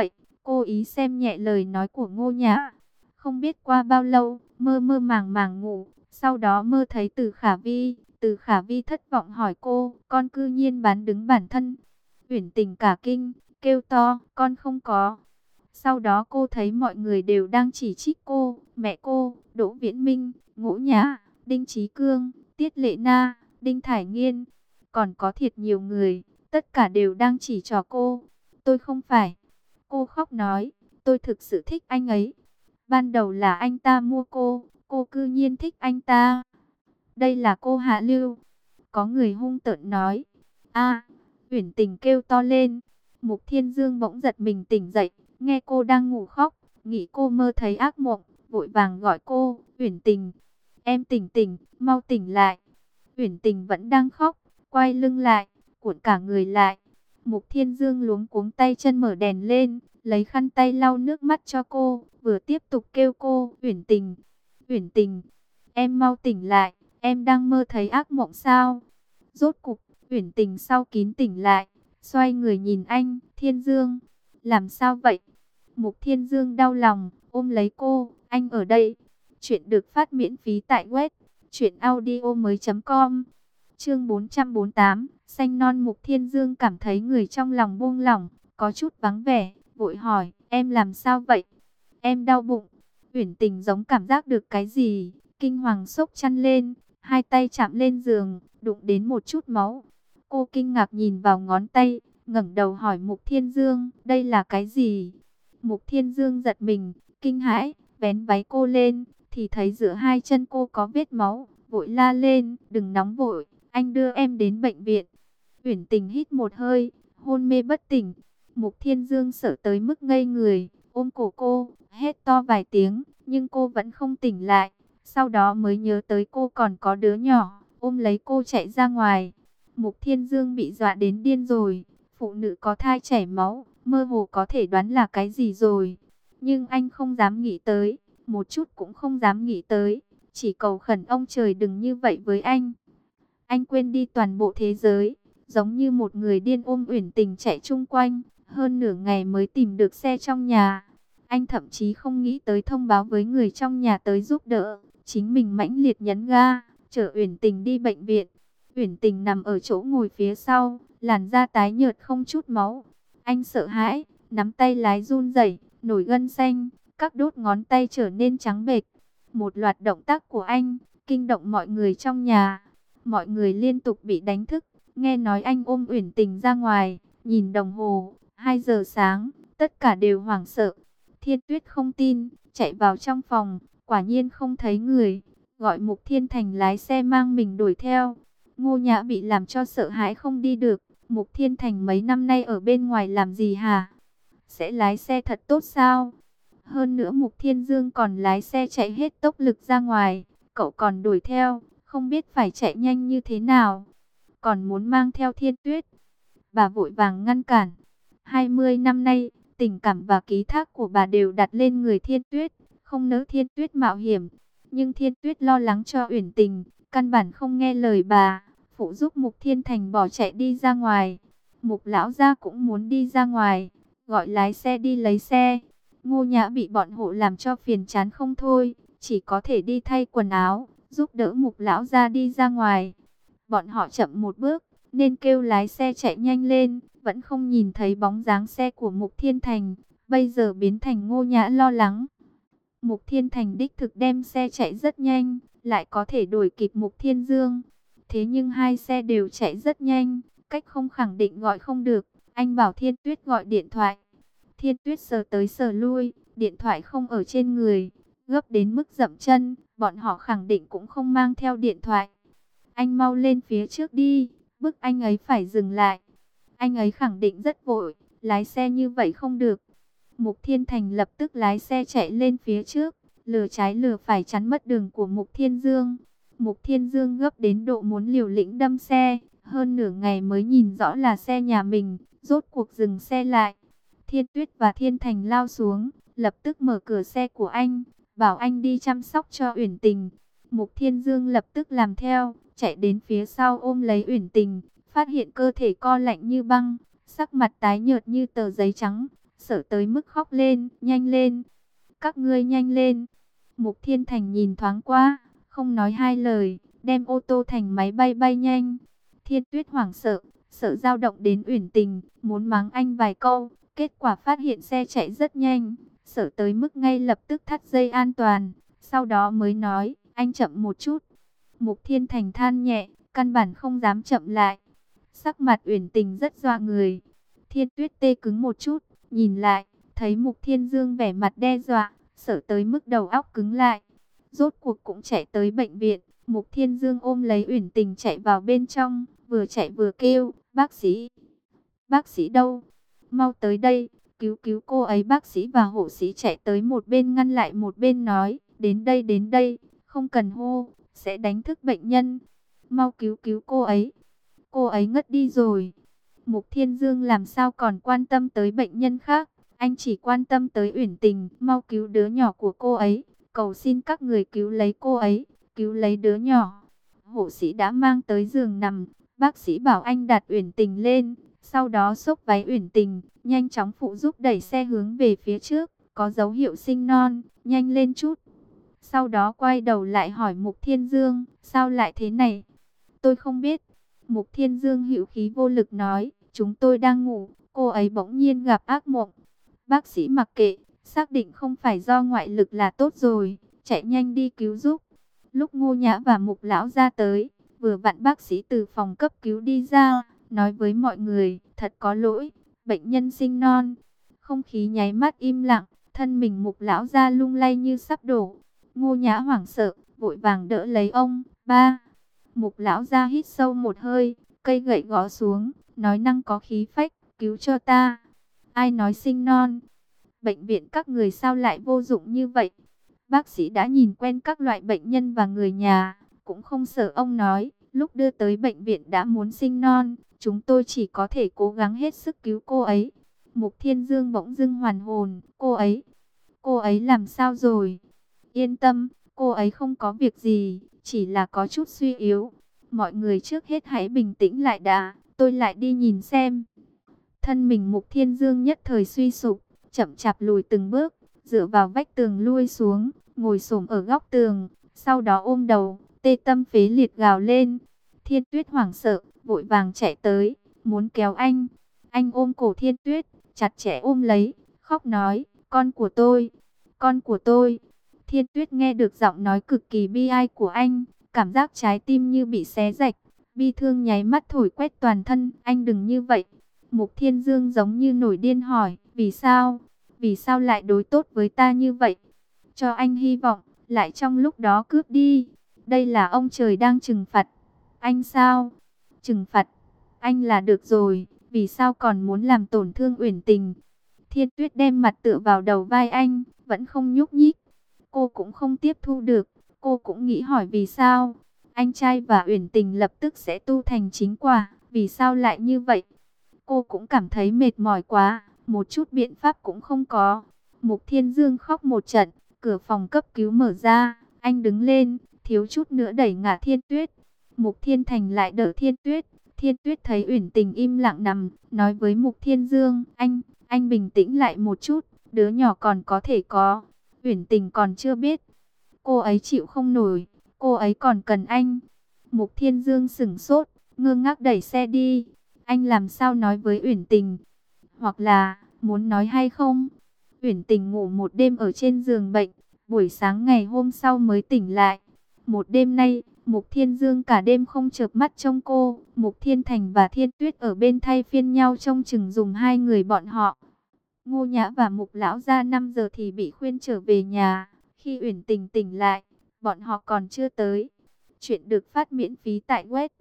cố ý xem nhẹ lời nói của Ngô Nhã. Không biết qua bao lâu, mơ mơ màng màng ngủ, sau đó mơ thấy Từ Khả Vi. Từ Khả Vi thất vọng hỏi cô, con cư nhiên bán đứng bản thân. Uyển Tình cả kinh, kêu to, con không có. Sau đó cô thấy mọi người đều đang chỉ trích cô, mẹ cô, Đỗ Viễn Minh, Ngũ Nhã, Đinh Chí Cương, Tiết Lệ Na, Đinh Thải Nghiên. Còn có thiệt nhiều người, tất cả đều đang chỉ trỏ cô. Tôi không phải. Cô khóc nói, tôi thực sự thích anh ấy. Ban đầu là anh ta mua cô cư nhiên thích anh ta. Đây là cô hạ lưu. Có người hung tợn nói. A, Uyển Tình kêu to lên. Mục Thiên Dương bỗng giật mình tỉnh dậy, nghe cô đang ngủ khóc, nghĩ cô mơ thấy ác mộng, vội vàng gọi cô, Uyển Tình. Em tỉnh tỉnh, mau tỉnh lại. Uyển Tình vẫn đang khóc, quay lưng lại, cuộn cả người lại. Mục Thiên Dương luống cuống tay chân mở đèn lên, lấy khăn tay lau nước mắt cho cô, vừa tiếp tục kêu cô, Uyển Tình, Uyển Tình, em mau tỉnh lại, em đang mơ thấy ác mộng sao? Rốt cục, Uyển Tình sau kín tỉnh lại, xoay người nhìn anh, Thiên Dương, làm sao vậy? Mục Thiên Dương đau lòng, ôm lấy cô, anh ở đây. Chuyện được phát miễn phí tại web truyệnaudiomoi.com. Chương 448, xanh non. Mục Thiên Dương cảm thấy người trong lòng buông lỏng, có chút vắng vẻ, vội hỏi, em làm sao vậy? Em đau bụng. Uyển Tình giống cảm giác được cái gì, kinh hoàng xốc chăn lên, hai tay chạm lên giường, đụng đến một chút máu. Cô kinh ngạc nhìn vào ngón tay, ngẩng đầu hỏi Mục Thiên Dương, đây là cái gì? Mục Thiên Dương giật mình, kinh hãi, vén váy cô lên, thì thấy giữa hai chân cô có vết máu, vội la lên, đừng nóng vội, anh đưa em đến bệnh viện. Uyển Tình hít một hơi, hôn mê bất tỉnh. Mục Thiên Dương sợ tới mức ngây người, ôm cổ cô, hét to vài tiếng, nhưng cô vẫn không tỉnh lại. Sau đó mới nhớ tới cô còn có đứa nhỏ, ôm lấy cô chạy ra ngoài. Mục Thiên Dương bị dọa đến điên rồi, phụ nữ có thai chảy máu, mơ hồ có thể đoán là cái gì rồi. Nhưng anh không dám nghĩ tới, một chút cũng không dám nghĩ tới, chỉ cầu khẩn ông trời đừng như vậy với anh. Anh quên đi toàn bộ thế giới, giống như một người điên ôm Uyển Tình chạy chung quanh, hơn nửa ngày mới tìm được xe trong nhà. Anh thậm chí không nghĩ tới thông báo với người trong nhà tới giúp đỡ, chính mình mãnh liệt nhấn ga, chở Uyển Tình đi bệnh viện. Uyển Tình nằm ở chỗ ngồi phía sau, làn da tái nhợt không chút máu. Anh sợ hãi, nắm tay lái run rẩy, nổi gân xanh, các đốt ngón tay trở nên trắng bệch. Một loạt động tác của anh kinh động mọi người trong nhà. Mọi người liên tục bị đánh thức, nghe nói anh ôm Uyển Tình ra ngoài, nhìn đồng hồ, 2 giờ sáng, tất cả đều hoảng sợ. Thiên Tuyết không tin, chạy vào trong phòng, quả nhiên không thấy người, gọi Mục Thiên Thành lái xe mang mình đuổi theo. Ngô Nhã bị làm cho sợ hãi không đi được. Mục Thiên Thành mấy năm nay ở bên ngoài làm gì hả? Sẽ lái xe thật tốt sao? Hơn nữa Mục Thiên Dương còn lái xe chạy hết tốc lực ra ngoài, cậu còn đuổi theo, không biết phải chạy nhanh như thế nào. Còn muốn mang theo Thiên Tuyết. Bà vội vàng ngăn cản. 20 năm nay, tình cảm và ký thác của bà đều đặt lên người Thiên Tuyết, không nỡ Thiên Tuyết mạo hiểm. Nhưng Thiên Tuyết lo lắng cho Uyển Tình, căn bản không nghe lời bà, phụ giúp Mục Thiên Thành bỏ chạy đi ra ngoài. Mục lão gia cũng muốn đi ra ngoài, gọi lái xe đi lấy xe. Ngô Nhã bị bọn hộ làm cho phiền chán không thôi, chỉ có thể đi thay quần áo, giúp đỡ Mục lão gia đi ra ngoài. Bọn họ chậm một bước, nên kêu lái xe chạy nhanh lên, vẫn không nhìn thấy bóng dáng xe của Mục Thiên Thành, bây giờ biến thành Ngô Nhã lo lắng. Mục Thiên Thành đích thực đem xe chạy rất nhanh, lại có thể đuổi kịp Mục Thiên Dương. Thế nhưng hai xe đều chạy rất nhanh, cách không khẳng định gọi không được. Anh bảo Thiên Tuyết gọi điện thoại. Thiên Tuyết sờ tới sờ lui, điện thoại không ở trên người, gấp đến mức dậm chân, bọn họ khẳng định cũng không mang theo điện thoại. Anh mau lên phía trước đi, bức anh ấy phải dừng lại. Anh ấy khẳng định rất vội, lái xe như vậy không được. Mục Thiên Thành lập tức lái xe chạy lên phía trước, lừa trái lừa phải chắn mất đường của Mục Thiên Dương. Mục Thiên Dương gấp đến độ muốn liều lĩnh đâm xe, hơn nửa ngày mới nhìn rõ là xe nhà mình, rốt cuộc dừng xe lại. Thiên Tuyết và Thiên Thành lao xuống, lập tức mở cửa xe của anh, bảo anh đi chăm sóc cho Uyển Tình. Mục Thiên Dương lập tức làm theo, chạy đến phía sau ôm lấy Uyển Tình, phát hiện cơ thể co lạnh như băng, sắc mặt tái nhợt như tờ giấy trắng, sợ tới mức khóc lên, nhanh lên, các ngươi nhanh lên. Mục Thiên Thành nhìn thoáng qua, không nói hai lời, đem ô tô thành máy bay bay nhanh. Thiên Tuyết hoảng sợ, sợ dao động đến Uyển Tình, muốn mắng anh vài câu, kết quả phát hiện xe chạy rất nhanh, sợ tới mức ngay lập tức thắt dây an toàn, sau đó mới nói, anh chậm một chút. Mục Thiên Thành than nhẹ, căn bản không dám chậm lại. Sắc mặt Uyển Tình rất dọa người. Thiên Tuyết tê cứng một chút, nhìn lại, thấy Mục Thiên Dương vẻ mặt đe dọa, sợ tới mức đầu óc cứng lại. Rốt cuộc cũng chạy tới bệnh viện, Mục Thiên Dương ôm lấy Uyển Tình chạy vào bên trong, vừa chạy vừa kêu, bác sĩ đâu? Mau tới đây, cứu cứu cô ấy. Bác sĩ và hộ sĩ chạy tới một bên ngăn lại một bên nói, đến đây, không cần hô, sẽ đánh thức bệnh nhân. Mau cứu cứu cô ấy ngất đi rồi. Mục Thiên Dương làm sao còn quan tâm tới bệnh nhân khác, anh chỉ quan tâm tới Uyển Tình, mau cứu đứa nhỏ của cô ấy, cầu xin các người cứu lấy cô ấy, cứu lấy đứa nhỏ. Hộ sĩ đã mang tới giường nằm, bác sĩ bảo anh đặt Uyển Tình lên, sau đó xốc váy Uyển Tình, nhanh chóng phụ giúp đẩy xe hướng về phía trước, có dấu hiệu sinh non, nhanh lên chút. Sau đó quay đầu lại hỏi Mục Thiên Dương, sao lại thế này? Tôi không biết. Mục Thiên Dương hữu khí vô lực nói, chúng tôi đang ngủ, cô ấy bỗng nhiên gặp ác mộng. Bác sĩ mặc kệ, xác định không phải do ngoại lực là tốt rồi, chạy nhanh đi cứu giúp. Lúc Ngô Nhã và Mục Lão ra tới, vừa vặn bác sĩ từ phòng cấp cứu đi ra, nói với mọi người, thật có lỗi, bệnh nhân sinh non. Không khí nháy mắt im lặng, thân mình Mục Lão ra lung lay như sắp đổ. Ngô Nhã hoảng sợ, vội vàng đỡ lấy ông. Ba. Mục Lão ra hít sâu một hơi, cây gậy gõ xuống, nói năng có khí phách, cứu cho ta. Ai nói sinh non? Bệnh viện các người sao lại vô dụng như vậy? Bác sĩ đã nhìn quen các loại bệnh nhân và người nhà, cũng không sợ. Ông nói, lúc đưa tới bệnh viện đã muốn sinh non, chúng tôi chỉ có thể cố gắng hết sức cứu cô ấy. Mục Thiên Dương bỗng dưng hoàn hồn, cô ấy làm sao rồi? Yên tâm, cô ấy không có việc gì, chỉ là có chút suy yếu. Mọi người trước hết hãy bình tĩnh lại đã, tôi lại đi nhìn xem. Thân mình Mục Thiên Dương nhất thời suy sụp, chậm chạp lùi từng bước, dựa vào vách tường lui xuống, ngồi xổm ở góc tường, sau đó ôm đầu, tê tâm phế liệt gào lên. Thiên Tuyết hoảng sợ, vội vàng chạy tới, muốn kéo anh. Anh ôm cổ Thiên Tuyết, chặt chẽ ôm lấy, khóc nói, con của tôi, con của tôi. Thiên Tuyết nghe được giọng nói cực kỳ bi ai của anh, cảm giác trái tim như bị xé rạch, bi thương nháy mắt thổi quét toàn thân. Anh đừng như vậy. Mục Thiên Dương giống như nổi điên hỏi, vì sao? Vì sao lại đối tốt với ta như vậy? Cho anh hy vọng, lại trong lúc đó cướp đi. Đây là ông trời đang trừng phạt. Anh sao? Trừng phạt anh là được rồi, vì sao còn muốn làm tổn thương Uyển Tình? Thiên Tuyết đem mặt tựa vào đầu vai anh, vẫn không nhúc nhích. Cô cũng không tiếp thu được, cô cũng nghĩ hỏi vì sao? Anh trai và Uyển Tình lập tức sẽ tu thành chính quả, vì sao lại như vậy? Cô cũng cảm thấy mệt mỏi quá, một chút biện pháp cũng không có. Mục Thiên Dương khóc một trận, cửa phòng cấp cứu mở ra, anh đứng lên, thiếu chút nữa đẩy ngã Thiên Tuyết. Mục Thiên Thành lại đỡ Thiên Tuyết. Thiên Tuyết thấy Uyển Tình im lặng nằm, nói với Mục Thiên Dương, anh bình tĩnh lại một chút, đứa nhỏ còn có thể có. Uyển Tình còn chưa biết, cô ấy chịu không nổi, cô ấy còn cần anh. Mục Thiên Dương sững sốt, ngơ ngác đẩy xe đi. Anh làm sao nói với Uyển Tình? Hoặc là, muốn nói hay không? Uyển Tình ngủ một đêm ở trên giường bệnh, buổi sáng ngày hôm sau mới tỉnh lại. Một đêm nay, Mục Thiên Dương cả đêm không chợp mắt trông cô. Mục Thiên Thành và Thiên Tuyết ở bên thay phiên nhau trông chừng dùng hai người bọn họ. Ngô Nhã và Mục Lão ra 5 giờ thì bị khuyên trở về nhà. Khi Uyển Tình tỉnh lại, bọn họ còn chưa tới. Chuyện được phát miễn phí tại web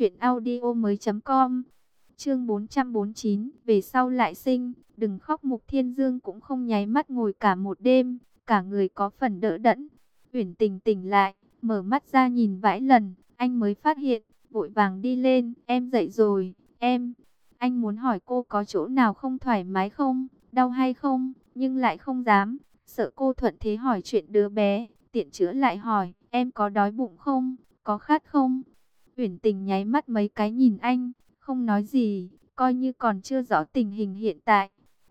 truyệnaudiomoi.com. Chương 449, về sau lại sinh, đừng khóc. Mục Thiên Dương cũng không nháy mắt ngồi cả một đêm, cả người có phần đỡ đẫn. Uyển Tình tỉnh lại, mở mắt ra nhìn vài lần, anh mới phát hiện, vội vàng đi lên, em dậy rồi, em. Anh muốn hỏi cô có chỗ nào không thoải mái không, đau hay không, nhưng lại không dám, sợ cô thuận thế hỏi chuyện đứa bé, tiện chữa lại hỏi, em có đói bụng không, có khát không? Uyển Tình nháy mắt mấy cái nhìn anh, không nói gì, coi như còn chưa rõ tình hình hiện tại.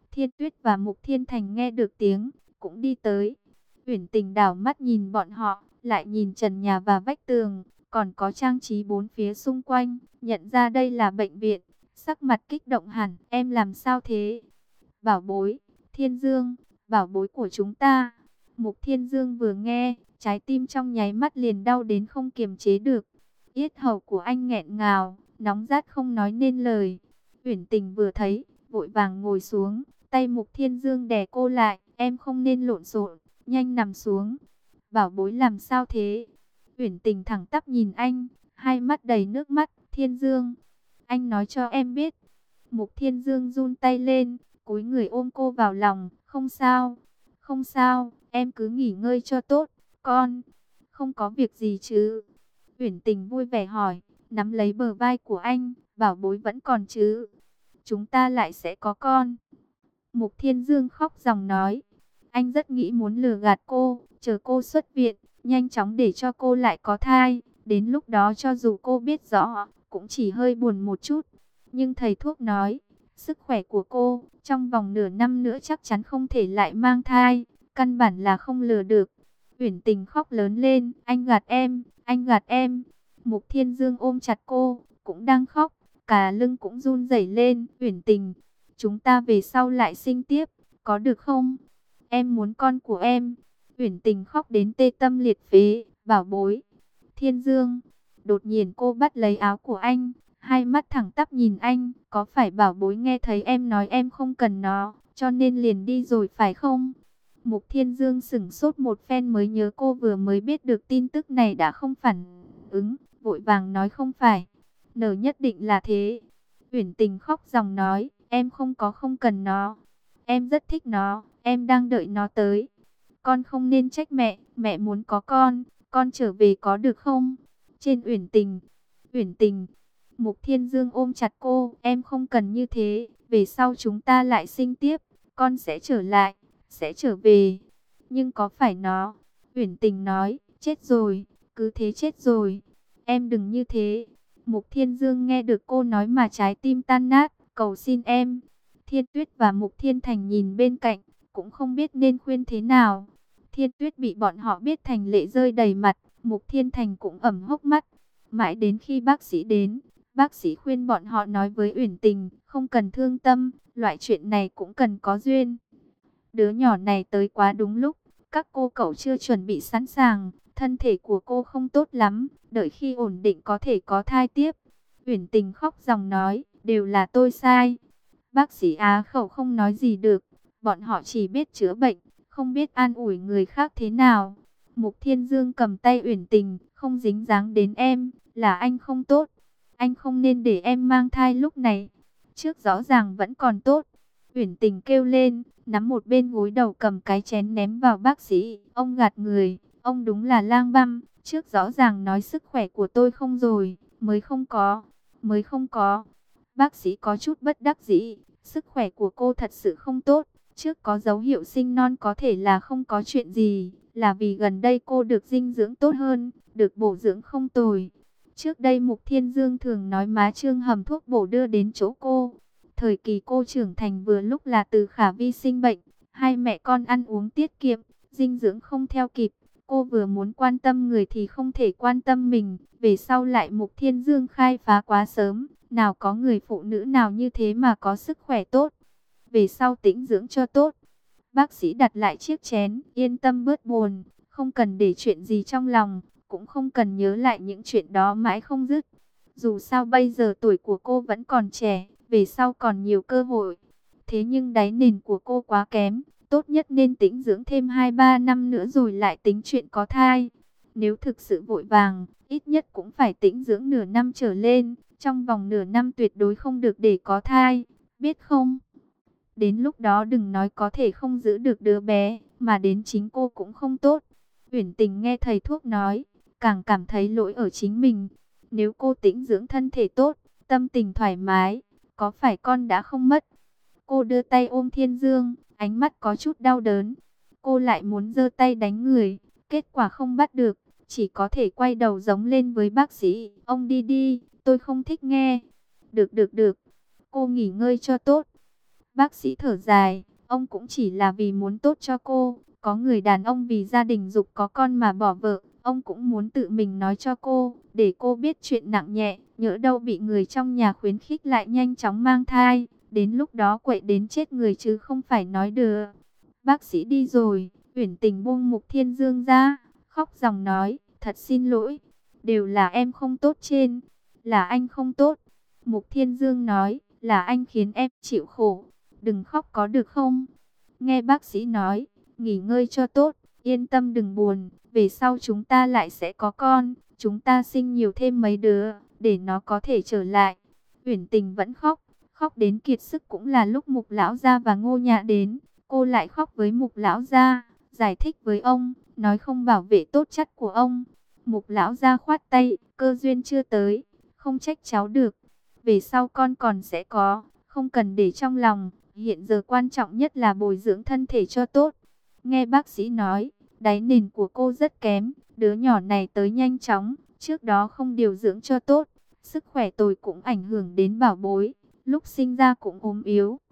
Thiên Tuyết và Mục Thiên Thành nghe được tiếng, cũng đi tới. Uyển Tình đảo mắt nhìn bọn họ, lại nhìn trần nhà và vách tường, còn có trang trí bốn phía xung quanh, nhận ra đây là bệnh viện, sắc mặt kích động hẳn. Em làm sao thế? Bảo bối, Thiên Dương, bảo bối của chúng ta. Mục Thiên Dương vừa nghe, trái tim trong nháy mắt liền đau đến không kiềm chế được. Yết hầu của anh nghẹn ngào, nóng rát không nói nên lời. Uyển Tình vừa thấy, vội vàng ngồi xuống, tay Mục Thiên Dương đè cô lại. Em không nên lộn xộn, nhanh nằm xuống. Bảo bối làm sao thế? Uyển Tình thẳng tắp nhìn anh, hai mắt đầy nước mắt. Thiên Dương, anh nói cho em biết. Mục Thiên Dương run tay lên, cúi người ôm cô vào lòng. Không sao, không sao, em cứ nghỉ ngơi cho tốt. Con, không có việc gì chứ? Uyển Tình vui vẻ hỏi, nắm lấy bờ vai của anh. Bảo bối vẫn còn chứ? Chúng ta lại sẽ có con. Mục Thiên Dương khóc ròng nói, anh rất nghĩ muốn lừa gạt cô, chờ cô xuất viện, nhanh chóng để cho cô lại có thai. Đến lúc đó cho dù cô biết rõ, cũng chỉ hơi buồn một chút. Nhưng thầy thuốc nói, sức khỏe của cô, trong vòng nửa năm nữa chắc chắn không thể lại mang thai. Căn bản là không lừa được. Uyển Tình khóc lớn lên, anh gạt em, anh gạt em. Mục Thiên Dương ôm chặt cô, cũng đang khóc, cả lưng cũng run rẩy lên. Uyển Tình, chúng ta về sau lại sinh tiếp, có được không? Em muốn con của em. Uyển Tình khóc đến tê tâm liệt phế. Bảo bối, Thiên Dương. Đột nhiên cô bắt lấy áo của anh, hai mắt thẳng tắp nhìn anh. Có phải bảo bối nghe thấy em nói em không cần nó, cho nên liền đi rồi phải không? Mục Thiên Dương sửng sốt một phen mới nhớ cô vừa mới biết được tin tức này đã không phản ứng, vội vàng nói không phải. Nở nhất định là thế. Uyển Tình khóc ròng nói, em không cần nó. Em rất thích nó, em đang đợi nó tới. Con không nên trách mẹ, mẹ muốn có con trở về có được không? Trên Uyển Tình, Mục Thiên Dương ôm chặt cô, em không cần như thế, về sau chúng ta lại sinh tiếp, con sẽ trở lại, sẽ trở về. Nhưng có phải nó? Uyển Tình nói, chết rồi, cứ thế chết rồi. Em đừng như thế. Mục Thiên Dương nghe được cô nói mà trái tim tan nát, cầu xin em. Thiên Tuyết và Mục Thiên Thành nhìn bên cạnh, cũng không biết nên khuyên thế nào. Thiên Tuyết bị bọn họ biết thành lệ rơi đầy mặt, Mục Thiên Thành cũng ẩm hốc mắt. Mãi đến khi bác sĩ đến, bác sĩ khuyên bọn họ nói với Uyển Tình, không cần thương tâm, loại chuyện này cũng cần có duyên. Đứa nhỏ này tới quá đúng lúc, các cô cậu chưa chuẩn bị sẵn sàng, thân thể của cô không tốt lắm, đợi khi ổn định có thể có thai tiếp. Uyển Tình khóc ròng nói, đều là tôi sai. Bác sĩ á khẩu không nói gì được, bọn họ chỉ biết chữa bệnh, không biết an ủi người khác thế nào. Mục Thiên Dương cầm tay Uyển Tình, không dính dáng đến em, là anh không tốt. Anh không nên để em mang thai lúc này, trước rõ ràng vẫn còn tốt. Uyển Tình kêu lên, nắm một bên gối đầu cầm cái chén ném vào bác sĩ. Ông gạt người, ông đúng là lang băm, trước rõ ràng nói sức khỏe của tôi không rồi, mới không có. Bác sĩ có chút bất đắc dĩ, sức khỏe của cô thật sự không tốt, trước có dấu hiệu sinh non có thể là không có chuyện gì, là vì gần đây cô được dinh dưỡng tốt hơn, được bổ dưỡng không tồi. Trước đây Mục Thiên Dương thường nói má Trương hầm thuốc bổ đưa đến chỗ cô. Thời kỳ cô trưởng thành vừa lúc là từ Khả Vi sinh bệnh, hai mẹ con ăn uống tiết kiệm, dinh dưỡng không theo kịp. Cô vừa muốn quan tâm người thì không thể quan tâm mình, về sau lại Mục Thiên Dương khai phá quá sớm. Nào có người phụ nữ nào như thế mà có sức khỏe tốt. Về sau tĩnh dưỡng cho tốt. Bác sĩ đặt lại chiếc chén, yên tâm bớt buồn, không cần để chuyện gì trong lòng, cũng không cần nhớ lại những chuyện đó mãi không dứt. Dù sao bây giờ tuổi của cô vẫn còn trẻ, về sau còn nhiều cơ hội. Thế nhưng đáy nền của cô quá kém, tốt nhất nên tĩnh dưỡng thêm 2-3 năm nữa rồi lại tính chuyện có thai. Nếu thực sự vội vàng, ít nhất cũng phải tĩnh dưỡng nửa năm trở lên. Trong vòng nửa năm tuyệt đối không được để có thai, biết không? Đến lúc đó đừng nói có thể không giữ được đứa bé, mà đến chính cô cũng không tốt. Uyển Tình nghe thầy thuốc nói, càng cảm thấy lỗi ở chính mình. Nếu cô tĩnh dưỡng thân thể tốt, tâm tình thoải mái, có phải con đã không mất? Cô đưa tay ôm Thiên Dương, ánh mắt có chút đau đớn. Cô lại muốn giơ tay đánh người, kết quả không bắt được, chỉ có thể quay đầu giống lên với bác sĩ. Ông đi đi, tôi không thích nghe. Được, cô nghỉ ngơi cho tốt. Bác sĩ thở dài, ông cũng chỉ là vì muốn tốt cho cô. Có người đàn ông vì gia đình giục có con mà bỏ vợ, ông cũng muốn tự mình nói cho cô, để cô biết chuyện nặng nhẹ, nhỡ đâu bị người trong nhà khuyến khích lại nhanh chóng mang thai, đến lúc đó quậy đến chết người chứ không phải nói đùa. Bác sĩ đi rồi, Uyển Tình buông Mục Thiên Dương ra, khóc ròng nói, thật xin lỗi, đều là em không tốt trên, là anh không tốt. Mục Thiên Dương nói, là anh khiến em chịu khổ, đừng khóc có được không? Nghe bác sĩ nói, nghỉ ngơi cho tốt, yên tâm đừng buồn, về sau chúng ta lại sẽ có con, chúng ta sinh nhiều thêm mấy đứa, để nó có thể trở lại. Uyển Tình vẫn khóc, khóc đến kiệt sức cũng là lúc Mục Lão Gia và Ngô Nhã đến, cô lại khóc với Mục Lão Gia, giải thích với ông, nói không bảo vệ tốt chất của ông. Mục Lão Gia khoát tay, cơ duyên chưa tới, không trách cháu được, về sau con còn sẽ có, không cần để trong lòng. Hiện giờ quan trọng nhất là bồi dưỡng thân thể cho tốt. Nghe bác sĩ nói, đáy nền của cô rất kém, đứa nhỏ này tới nhanh chóng, trước đó không điều dưỡng cho tốt, sức khỏe tồi cũng ảnh hưởng đến bảo bối, lúc sinh ra cũng ốm yếu.